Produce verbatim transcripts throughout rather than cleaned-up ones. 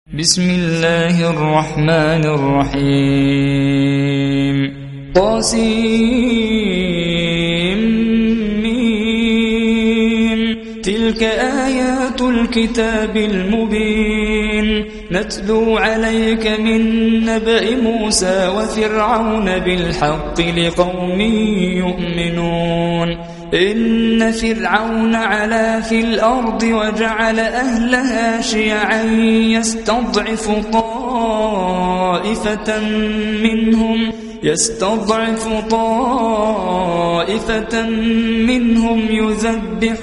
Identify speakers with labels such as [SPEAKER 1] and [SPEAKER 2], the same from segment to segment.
[SPEAKER 1] بسم الله الرحمن الرحيم طاسيم تلك آيات الكتاب المبين نتلو عليك من نبأ موسى وفرعون بالحق لقوم يؤمنون إن فرعون علا في الأرض وجعل أهلها شيعا يستضعف طائفة منهم يستضعف طائفة منهم يذبح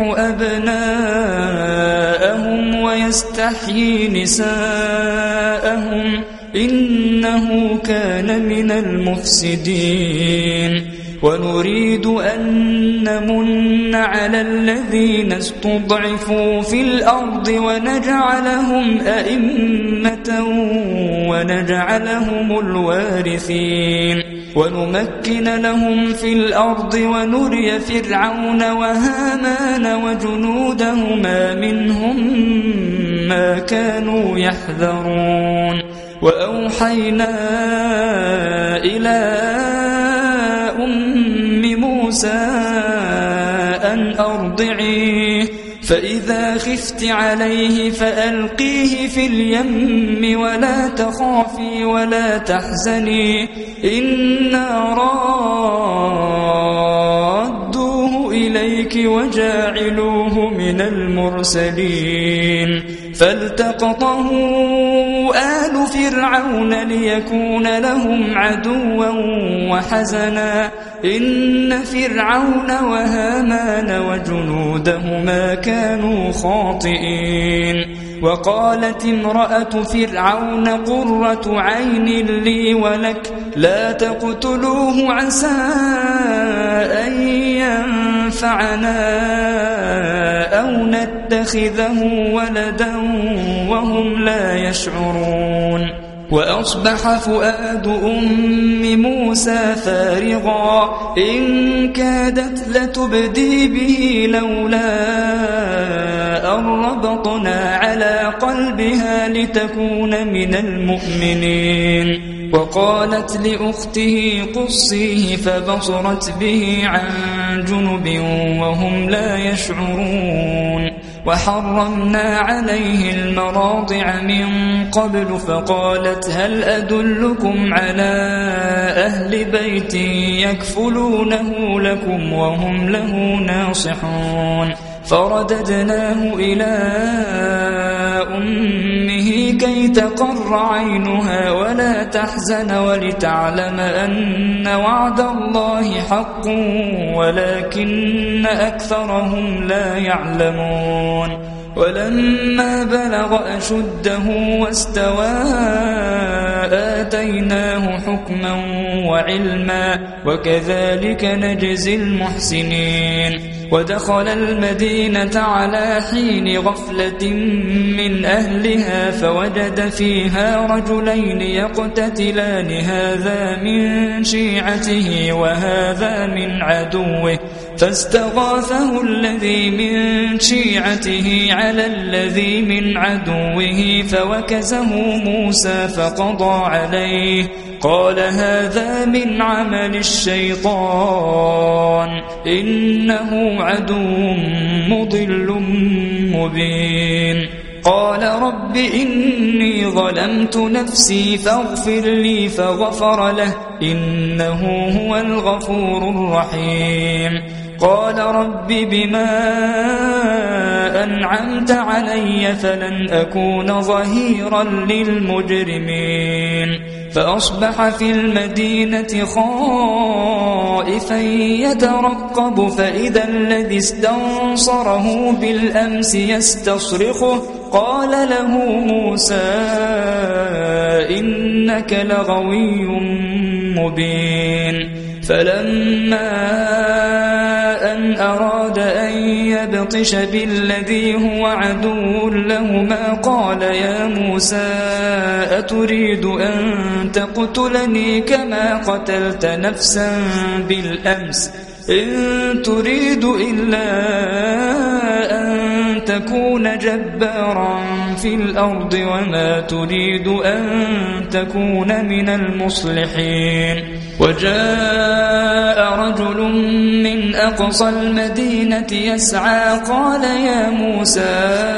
[SPEAKER 1] أبناءهم ويستحيي نساءهم إنه كان من المفسدين ونريد أن نمن على الذين استضعفوا في الأرض ونجعلهم أئمة ونجعلهم الوارثين ونمكن لهم في الأرض ونري فرعون وهامان وجنودهما منهم ما كانوا يحذرون وأوحينا إلى موسى أن أرضعيه فإذا خفت عليه فألقيه في اليم ولا تخافي ولا تحزني إنا رادوه إليك وجاعلوه من المرسلين فالتقطه آل فرعون ليكون لهم عدوا وحزنا إن فرعون وهامان وجنودهما كانوا خاطئين وقالت امرأة فرعون قرة عين لي ولك لا تقتلوه عسى أن ينفعنا أو نتخذه ولدا وهم لا يشعرون وأصبح فؤاد أم موسى فارغا إن كادت لتبدي به لولا أن ربطنا على قلبها لتكون من المؤمنين وقالت لأخته قصيه فبصرت به عن جنب وهم لا يشعرون وحرمنا عليه المراضع من قبل فقالت هل أدلكم على أهل بيت يكفلونه لكم وهم له ناصحون فرددناه إلى أمه كي تقر عينها ولا تحزن ولتعلم أن وعد الله حق ولكن أكثرهم لا يعلمون ولما بلغ أشده واستوى آتيناه حكما وعلما وكذلك نجزي المحسنين ودخل المدينة على حين غفلة من أهلها فوجد فيها رجلين يقتتلان هذا من شيعته وهذا من عدوه فاستغاثه الذي من شيعته على الذي من عدوه فوكزه موسى فقضى عليه قال هذا من عمل الشيطان إنه عدو مضل مبين قال رب إني ظلمت نفسي فاغفر لي فغفر له إنه هو الغفور الرحيم قال رب بما أنعمت علي فلن أكون ظهيرا للمجرمين فأصبح في المدينة خائفا يترقب فإذا الذي استنصره بالأمس يستصرخه قال له موسى إنك لغوي مبين فلما أن أراد أن يبطش بالذي هو عدو لهما قال يا موسى أتريد أن تقتلني كما قتلت نفسا بالأمس إن تريد إلا أن تكون جبارا في الأرض وما تريد أن تكون من المصلحين. وجاء رجل من أقصى المدينة يسعى قال يا موسى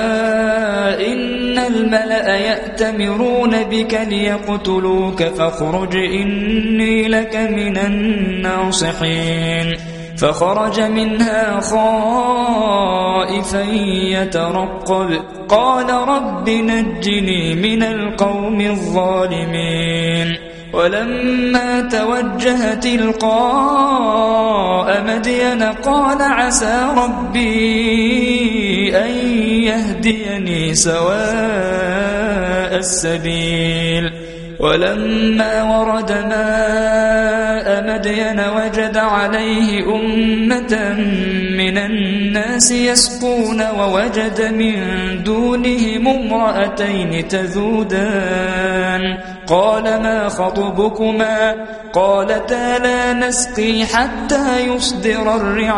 [SPEAKER 1] إن الملأ يأتمرون بك ليقتلوك فاخرج إني لك من الناصحين. فخرج منها خائفا يترقب قال رب نجني من القوم الظالمين. ولما توجه تلقاء مدين قال عسى ربي أن يهديني سواء السبيل. ولما ورد ماء مدين وجد عليه أمة من الناس يسقون ووجد من دونهم امرأتين تذودان قال ما خطبكما قالتا لا نسقي حتى يصدر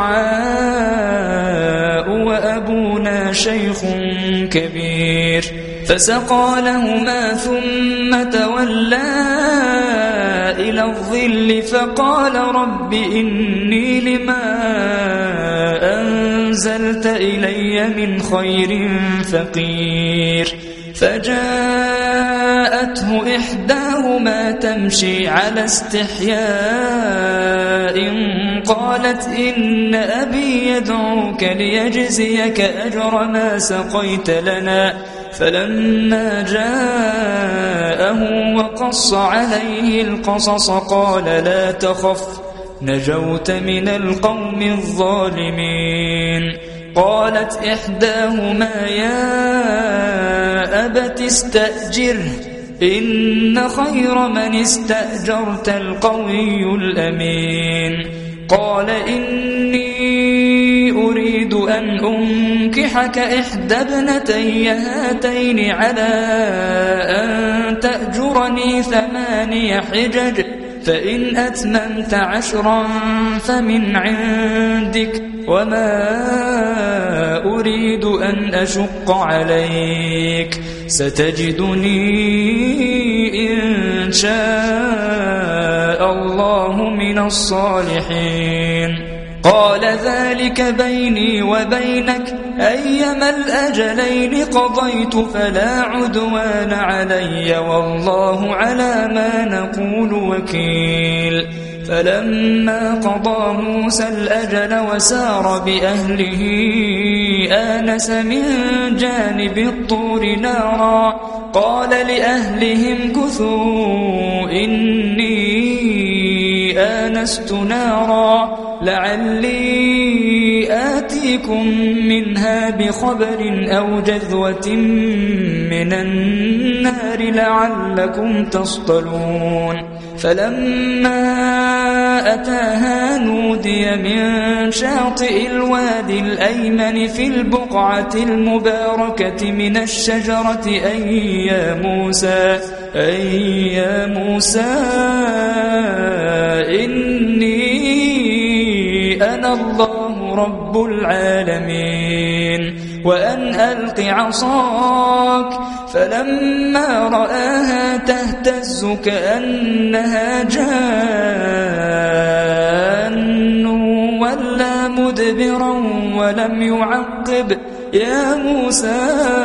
[SPEAKER 1] الرعاء وأبونا شيخ كبير. فسقى لهما ثم تولى إلى الظل فقال رب إني لما أنزلت إلي من خير فقير. فجاءته إحداهما تمشي على استحياء قالت إن أبي يدعوك ليجزيك أجر ما سقيت لنا. فلما جاءه وقص عليه القصص قال لا تخف نجوت من القوم الظالمين. قالت إحداهما يا أبت استأجره إن خير من استأجرت القوي الأمين. قال إني أريد أن أنكحك إحدى ابنتي هاتين على أن تأجرني ثماني حجج فإن أتممت عشرا فمن عندك وما أريد أن أشق عليك ستجدني إن شاء الله من الصالحين. قال ذلك بيني وبينك أيما الأجلين قضيت فلا عدوان علي والله على ما نقول وكيل. فلما قضى موسى الأجل وسار بأهله آنس من جانب الطور نارا قال لأهلهم كثوا إني آنست نارا لعلي آتيكم منها بخبر أو جذوة من النار لعلكم تصطلون. فلما أتاها نودي من شاطئ الوادي الأيمن في البقعة المباركة من الشجرة أي يا موسى أي يا موسى إني أنا الله رب العالمين وأن ألق عصاك. فلما رآها تهتز كأنها جان ولا مدبرا ولم يعقب يا موسى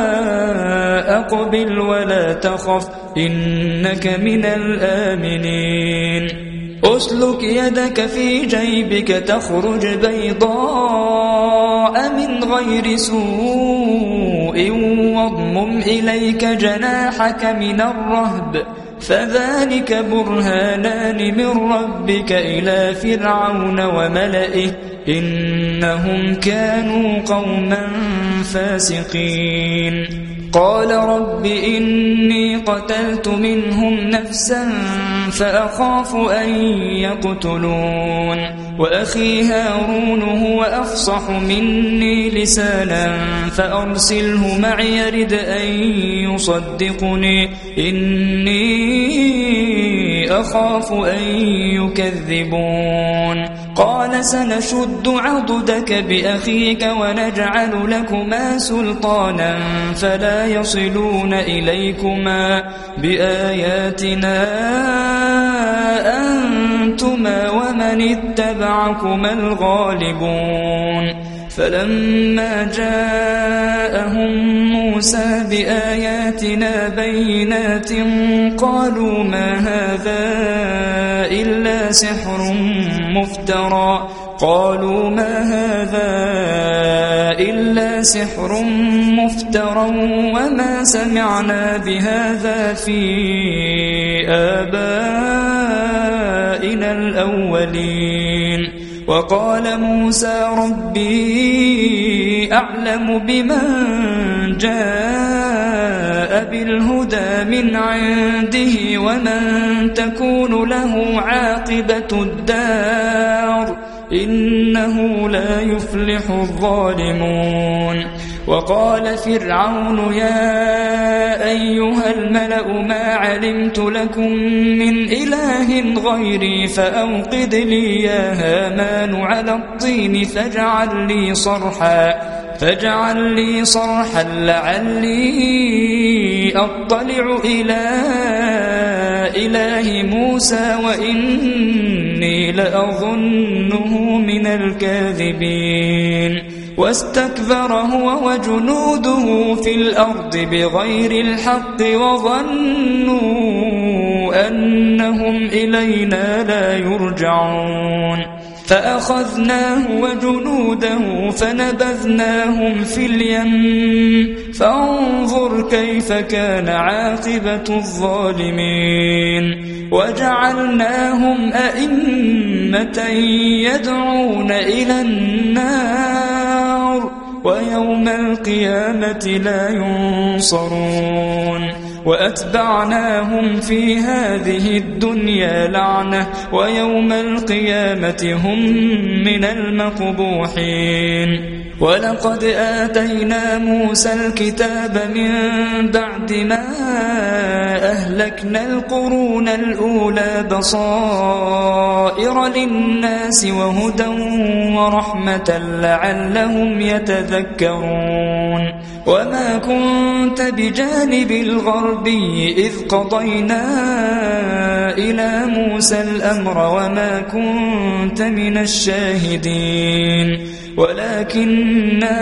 [SPEAKER 1] أقبل ولا تخف إنك من الآمنين. أسلك يدك في جيبك تخرج بيضاء من غير سوء واضمم إليك جناحك من الرهب فذلك برهانان من ربك إلى فرعون وملئه إنهم كانوا قوما فاسقين. قال رب إني قتلت منهم نفسا فأخاف أن يقتلون وأخي هارون هو أفصح مني لسانا فأرسله معي يرد أن يصدقني إني أخاف أن يكذبون. قال سنشد عضدك بأخيك ونجعل لكما سلطانا فلا يصلون إليكما بآياتنا أنتما ومن اتبعكما الغالبون فلما جاءهم موسى بآياتنا بينات قالوا ما هذا إلا سحر مفترى قالوا ما هذا إلا سحر مفترى وما سمعنا بهذا في آبائنا الأولين وقال موسى ربي أعلم بمن جاء بالهدى من عنده ومن تكون له عاقبة الدار إنه لا يفلح الظالمون وقال فرعون يا أيها الملأ ما علمت لكم من إله غيري فأوقد لي يا هامان على الطين فاجعل لي صرحا فاجعل لي صرحا لعلي أطلع إلى إله موسى وإني لأظنه من الكاذبين واستكبر هو وجنوده في الأرض بغير الحق وظنوا أنهم إلينا لا يرجعون فأخذناه وجنوده فنبذناهم في اليم فانظر كيف كان عاقبة الظالمين وجعلناهم أئمة يدعون إلى النار ويوم القيامة لا ينصرون وأتبعناهم في هذه الدنيا لعنة ويوم القيامة هم من المقبوحين ولقد آتينا موسى الكتاب من بعد ما أهلكنا القرون الأولى بصائر للناس وهدى ورحمة لعلهم يتذكرون وما كنت بجانب الغربي إذ قضينا إلى موسى الأمر وما كنت من الشاهدين ولكننا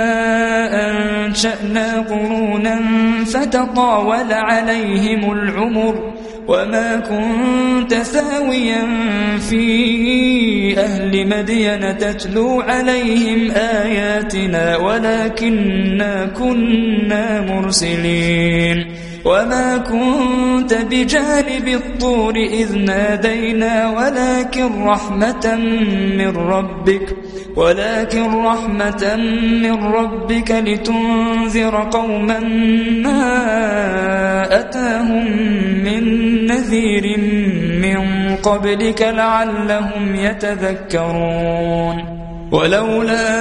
[SPEAKER 1] أنشأنا قرونا فتطاول عليهم العمر وما كنت ثاويا في أهل مدين تتلو عليهم آياتنا ولكننا كنا مرسلين وما كنت بجانب الطور إذ نادينا ولكن رحمة من ربك ولكن رحمة من ربك لتنذر قوما ما أتاهم من نذير من قبلك لعلهم يتذكرون ولولا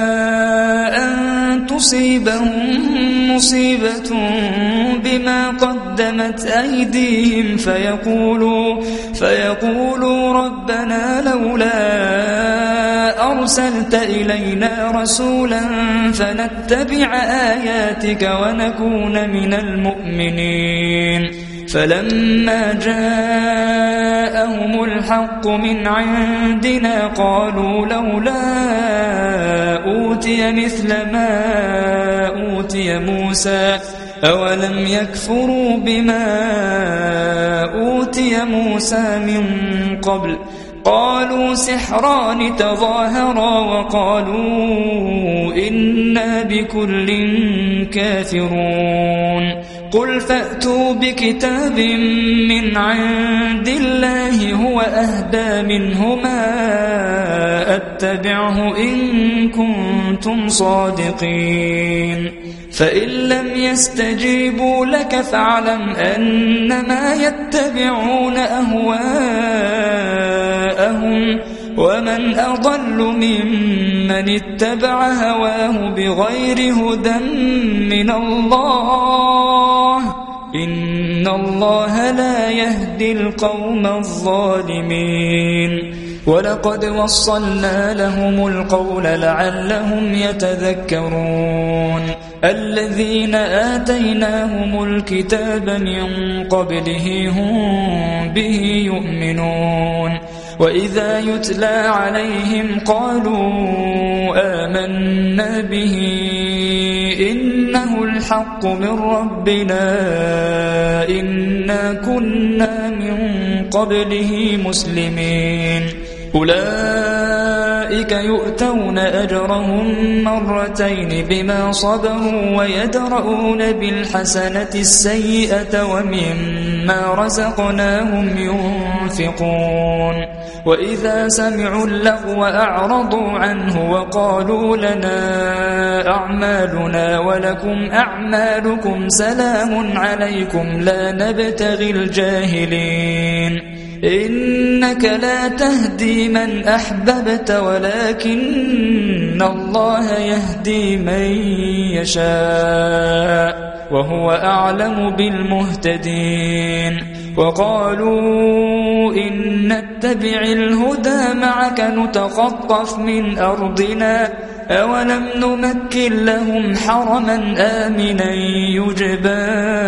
[SPEAKER 1] أن تصيبهم مصيبة بما قدمت أيديهم فيقولوا, فيقولوا ربنا لولا أرسلت إلينا رسولا فنتبع آياتك ونكون من المؤمنين فلما جاءهم الحق من عندنا قالوا لولا أوتي مثل ما أوتي موسى أولم يكفروا بما أوتي موسى من قبل قالوا سحران تظاهرا وقالوا إنا بكل كافرون قل فأتوا بكتاب من عند الله هو أهدى منهما أتبعه إن كنتم صادقين فإن لم يستجيبوا لك فاعلم أنما يتبعون أهواءهم ومن أضل ممن اتبع هواه بغير هدى من الله إن الله لا يهدي القوم الظالمين ولقد وصلنا لهم القول لعلهم يتذكرون الذين آتيناهم الكتاب من قبله هم به يؤمنون وإذا يتلى عليهم قالوا آمنا به إنه الحق من ربنا إنا كنا من قبله مسلمين أولئك يؤتون أجرهم مرتين بما صبروا ويدرؤون بالحسنة السيئة ومما رزقناهم ينفقون وإذا سمعوا اللغو أعرضوا عنه وقالوا لنا أعمالنا ولكم أعمالكم سلام عليكم لا نبتغي الجاهلين إنك لا تهدي من أحببت ولكن الله يهدي من يشاء وهو أعلم بالمهتدين وقالوا إن نتبع الهدى معك نتخطف من أرضنا أولم نمكن لهم حرما آمنا يجبى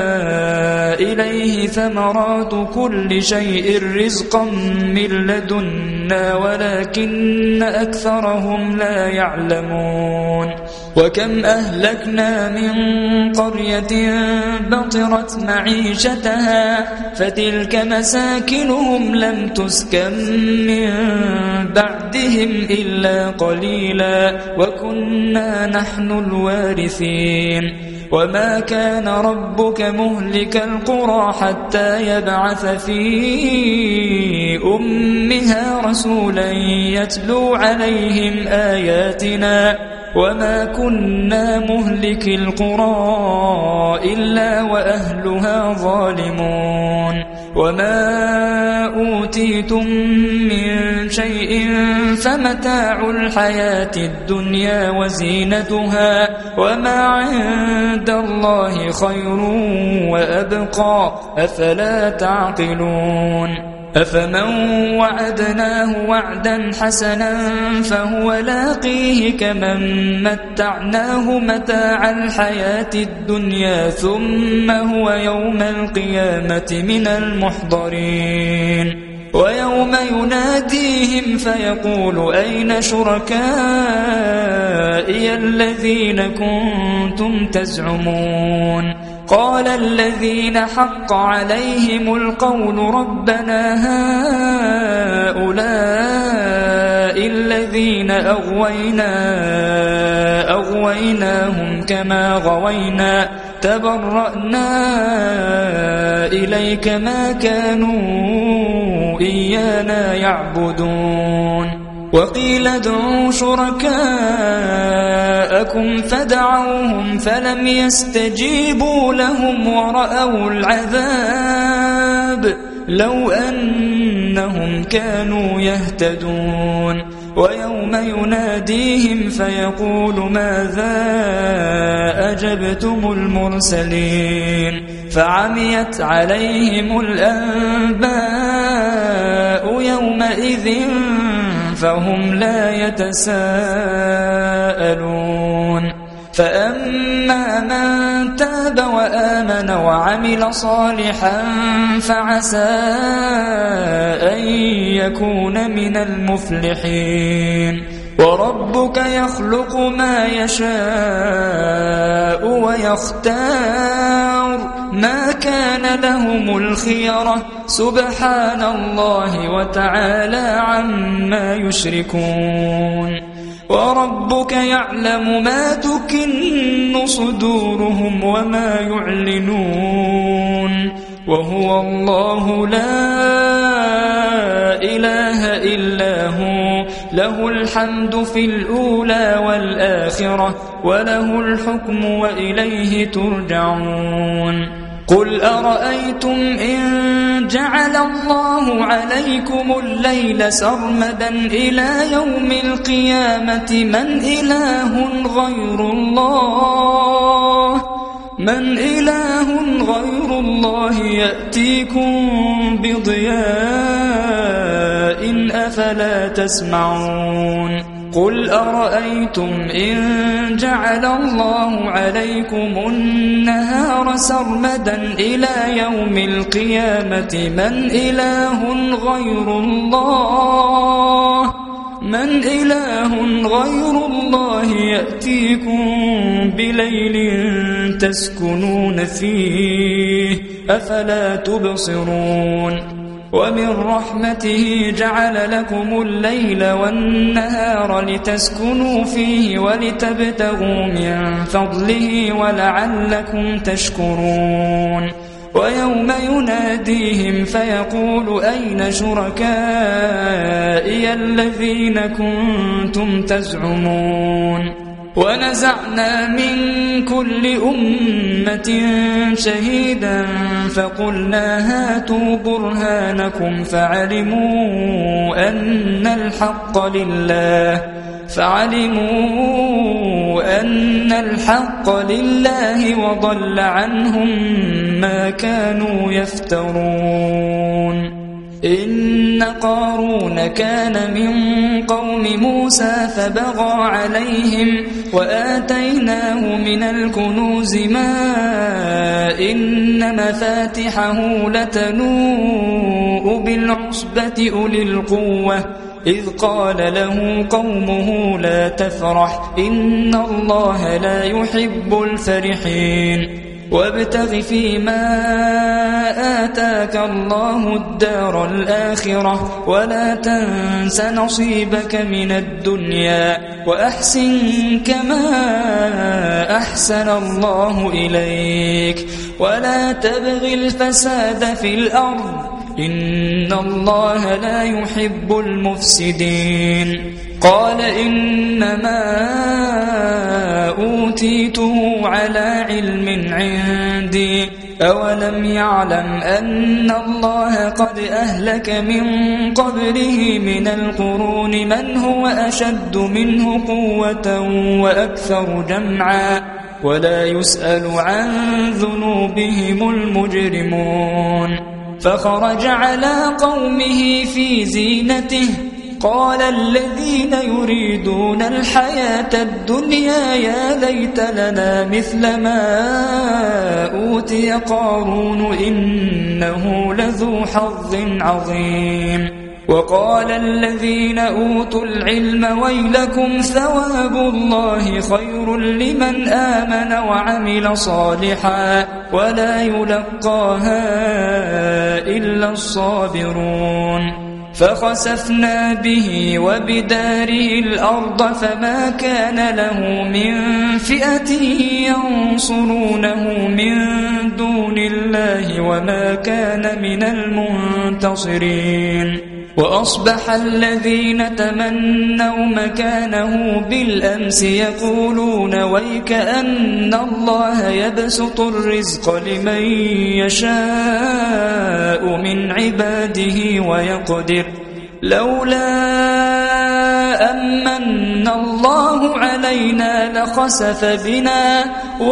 [SPEAKER 1] إليه ثمرات كل شيء رزقا من لدنا ولكن أكثرهم لا يعلمون وكم أهلكنا من قرية بطرت معيشتها فتلك مساكنهم لم تسكن من بعدهم إلا قليلا وكنا نحن الوارثين وما كان ربك مهلك القرى حتى يبعث في أمها رسولا يتلو عليهم آياتنا وما كنا مهلك القرى إلا وأهلها ظالمون وما أوتيتم من شيء فمتاع الحياة الدنيا وزينتها وما عند الله خير وأبقى أفلا تعقلون أفمن وعدناه وعدا حسنا فهو لاقيه كمن متعناه متاع الحياة الدنيا ثم هو يوم القيامة من المحضرين ويوم يناديهم فيقول أين شركائي الذين كنتم تزعمون قال الذين حق عليهم القول ربنا هؤلاء الذين أغوينا أغويناهم كما غوينا تبرأنا إليك ما كانوا إيانا يعبدون وقيل ادعوا شركاءكم فدعوهم فلم يستجيبوا لهم ورأوا العذاب لو أنهم كانوا يهتدون ويوم يناديهم فيقول ماذا أجبتم المرسلين فعميت عليهم الأنباء يومئذ فهم لا يتساءلون فأما من تاب وآمن وعمل صالحا فعسى أن يكون من المفلحين وربك يخلق ما يشاء ويختار ما كان لهم الخيرة سبحان الله وتعالى عما يشركون وربك يعلم ما تكن صدورهم وما يعلنون وهو الله لا إله إلا هو له الحمد في الأولى والآخرة وله الحكم وإليه ترجعون قل أرأيتم إن جعل الله عليكم الليل سرمدا إلى يوم القيامة من إله غير الله من إله غير الله يأتيكم بضياء أفلا تسمعون قل أرأيتم إن جعل الله عليكم النهار سرمدا إلى يوم القيامة من إله غير الله من إله غير الله يأتيكم بليل تسكنون فيه أفلا تبصرون ومن رحمته جعل لكم الليل والنهار لتسكنوا فيه ولتبتغوا من فضله ولعلكم تشكرون ويوم يناديهم فيقول أين شركائي الذين كنتم تزعمون ونزعنا من كل أمة شهيدا فقلنا هاتوا برهانكم فعلموا أن الحق لله فعلموا أن الحق لله وضل عنهم ما كانوا يفترون إن قارون كان من قوم موسى فبغى عليهم وآتيناه من الكنوز ما إن مفاتحه لتنوء بالعصبة أولي القوة إذ قال له قومه لا تفرح إن الله لا يحب الفرحين وابتغ فيما آتاك الله الدار الآخرة ولا تنس نصيبك من الدنيا وأحسن كما أحسن الله إليك ولا تبغ الفساد في الأرض إن الله لا يحب المفسدين قال إنما أوتيته على علم عندي أولم يعلم أن الله قد أهلك من قبله من القرون من هو أشد منه قوة وأكثر جمعا ولا يسأل عن ذنوبهم المجرمون فخرج على قومه في زينته قال الذين يريدون الحياة الدنيا يا ليت لنا مثل ما أوتي قارون إنه لذو حظ عظيم وقال الذين أوتوا العلم ويلكم ثواب الله خير لمن آمن وعمل صالحا ولا يلقاها إلا الصابرون فخسفنا به وبداره الأرض فما كان له من فئة ينصرونه من دون الله وما كان من المنتصرين وأصبح الذين تمنوا مكانه بالأمس يقولون ويكأن الله يبسط الرزق لمن يشاء من عباده ويقدر لولا أمن الله علينا لخسف بنا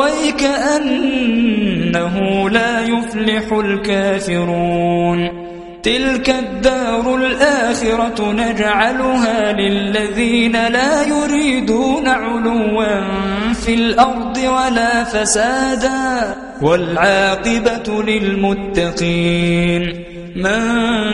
[SPEAKER 1] ويكأنه لا يفلح الكافرون تلك الدار الآخرة نجعلها للذين لا يريدون علوا في الأرض ولا فسادا والعاقبة للمتقين من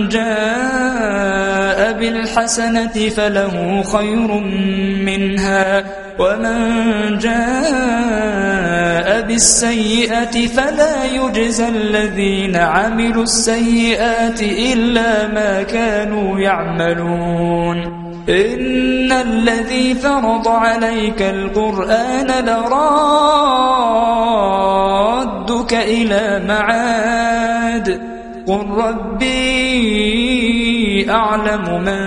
[SPEAKER 1] جاء بالحسنة فله خير منها ومن جاء بالسيئة فلا يجزى الذين عملوا السيئات إلا ما كانوا يعملون إن الذي فرض عليك القرآن لرادك إلى معاد قل ربي أعلم من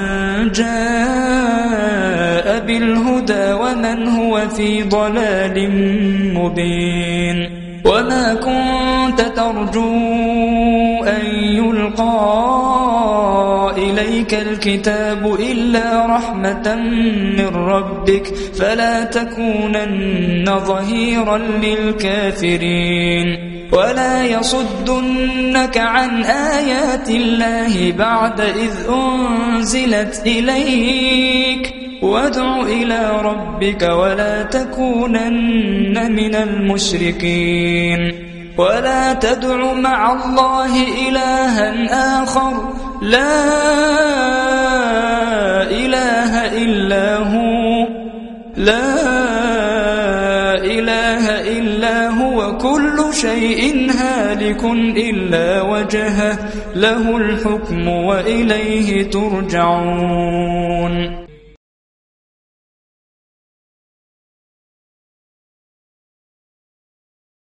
[SPEAKER 1] جاء بالهدى ومن هو في ضلال مبين وما كنت ترجو أن يلقى إليك عليك الكتاب إلا رحمة من ربك فلا تكونن ظهيرا للكافرين ولا يصدنك عن آيات الله بعد إذ أنزلت إليك وادع إلى ربك ولا تكونن من المشركين ولا تدع مع الله إلها آخر لا إله إلا هو لا إله إلا هو كل شيء هالك إلا وجهه له الحكم وإليه ترجعون